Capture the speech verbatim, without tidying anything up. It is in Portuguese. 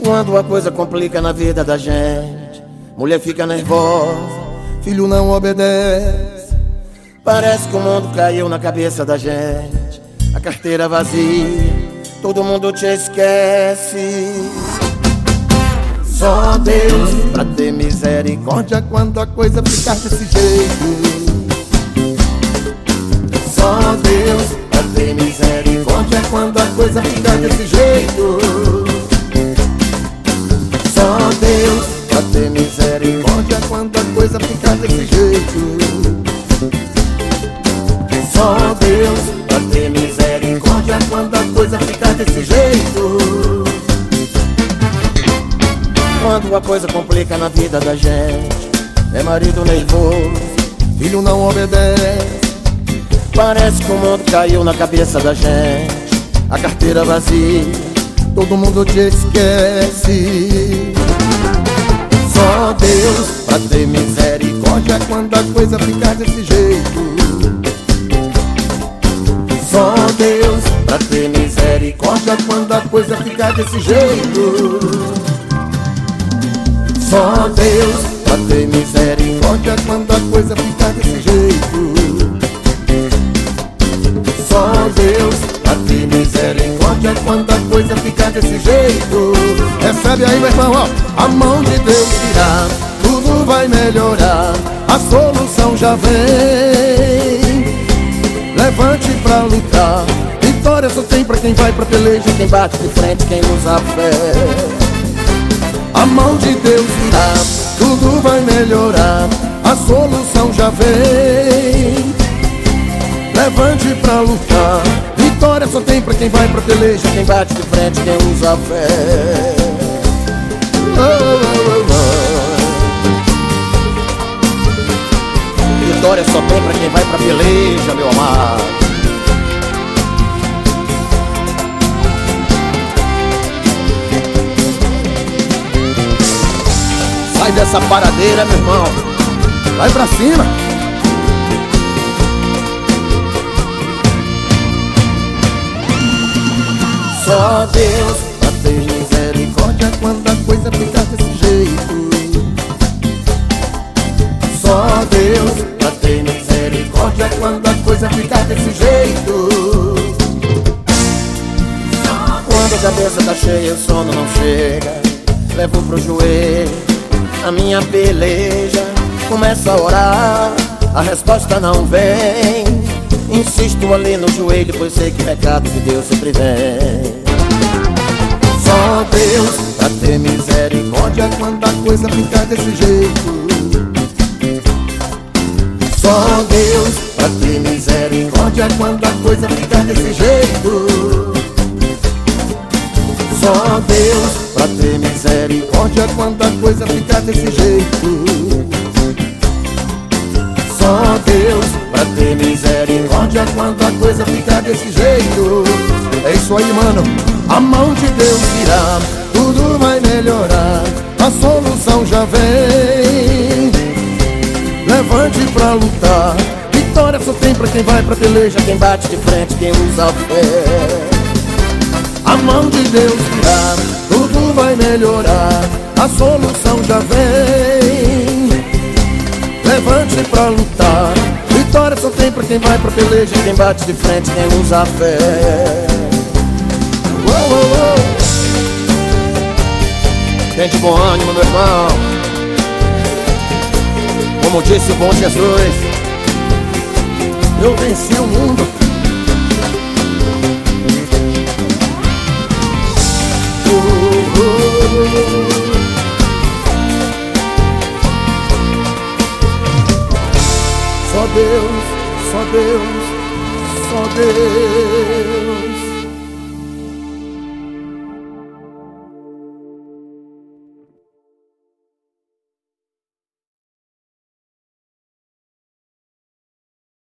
Quando a coisa complica na vida da gente, mulher fica nervosa, filho não obedece. Parece que o mundo caiu na cabeça da gente. A carteira vazia, todo mundo te esquece. Só Deus pra ter misericórdia quando a coisa ficar desse jeito. Só Deus pra ter misericórdia quando a coisa ficar desse jeito. Só Deus pra ter misericórdia quando a coisa ficar desse jeito. Só Deus pra ter misericórdia quando a coisa ficar desse jeito. Quando a coisa complica na vida da gente, é marido nervoso, filho não obedece. Parece que o mundo caiu na cabeça da gente. A carteira vazia, todo mundo te esquece. Só Deus pra ter misericórdia quando a coisa ficar desse jeito. Só Deus pra ter misericórdia quando a coisa ficar desse jeito. Só Deus pra ter misericórdia quando a coisa ficar desse jeito. Só Deus pra ter misericórdia quando a coisa ficar desse jeito. Recebe aí, meu irmão, ó. A mão de Deus virá, tudo vai melhorar, a solução já vem. Levante pra lutar, vitória só tem pra quem vai pra peleja, quem bate de frente, quem usa a fé. A mão de Deus virá, tudo vai melhorar, a solução já vem. Levante pra lutar, vitória só tem pra quem vai pra peleja, quem bate de frente, quem usa a fé. Oh, oh, oh, oh. Vitória só tem pra quem vai pra peleja, meu amado. Sai dessa paradeira, meu irmão, vai pra cima. Só Deus pra ter misericórdia quando a coisa ficar desse jeito. Só Deus pra ter misericórdia quando a coisa ficar desse jeito. Quando a cabeça tá cheia e o sono não chega, levo pro joelho a minha peleja. Começo a orar, a resposta não vem. Insisto ali no joelho, pois sei que o recado de Deus sempre vem. Só Deus pra ter misericórdia quando a coisa ficar desse jeito. Só Deus pra ter misericórdia quando a coisa ficar desse jeito. Só Deus pra ter misericórdia quando a coisa ficar desse jeito. Só Deus pra ter misericórdia quando a coisa ficar desse jeito. É isso aí, mano. A mão de Deus virá, tudo vai melhorar, a solução já vem. Levante pra lutar, vitória só tem pra quem vai pra peleja, quem bate de frente, quem usa a fé. A mão de Deus virá, tudo vai melhorar, a solução já vem. Levante pra lutar, vitória só tem pra quem vai pra peleja, quem bate de frente, quem usa a fé. Uou, uou, uou. Tem de bom ânimo, meu irmão. Como disse o bom Jesus, eu venci o mundo. Uh, uh, uh. Só Deus, só Deus, só Deus.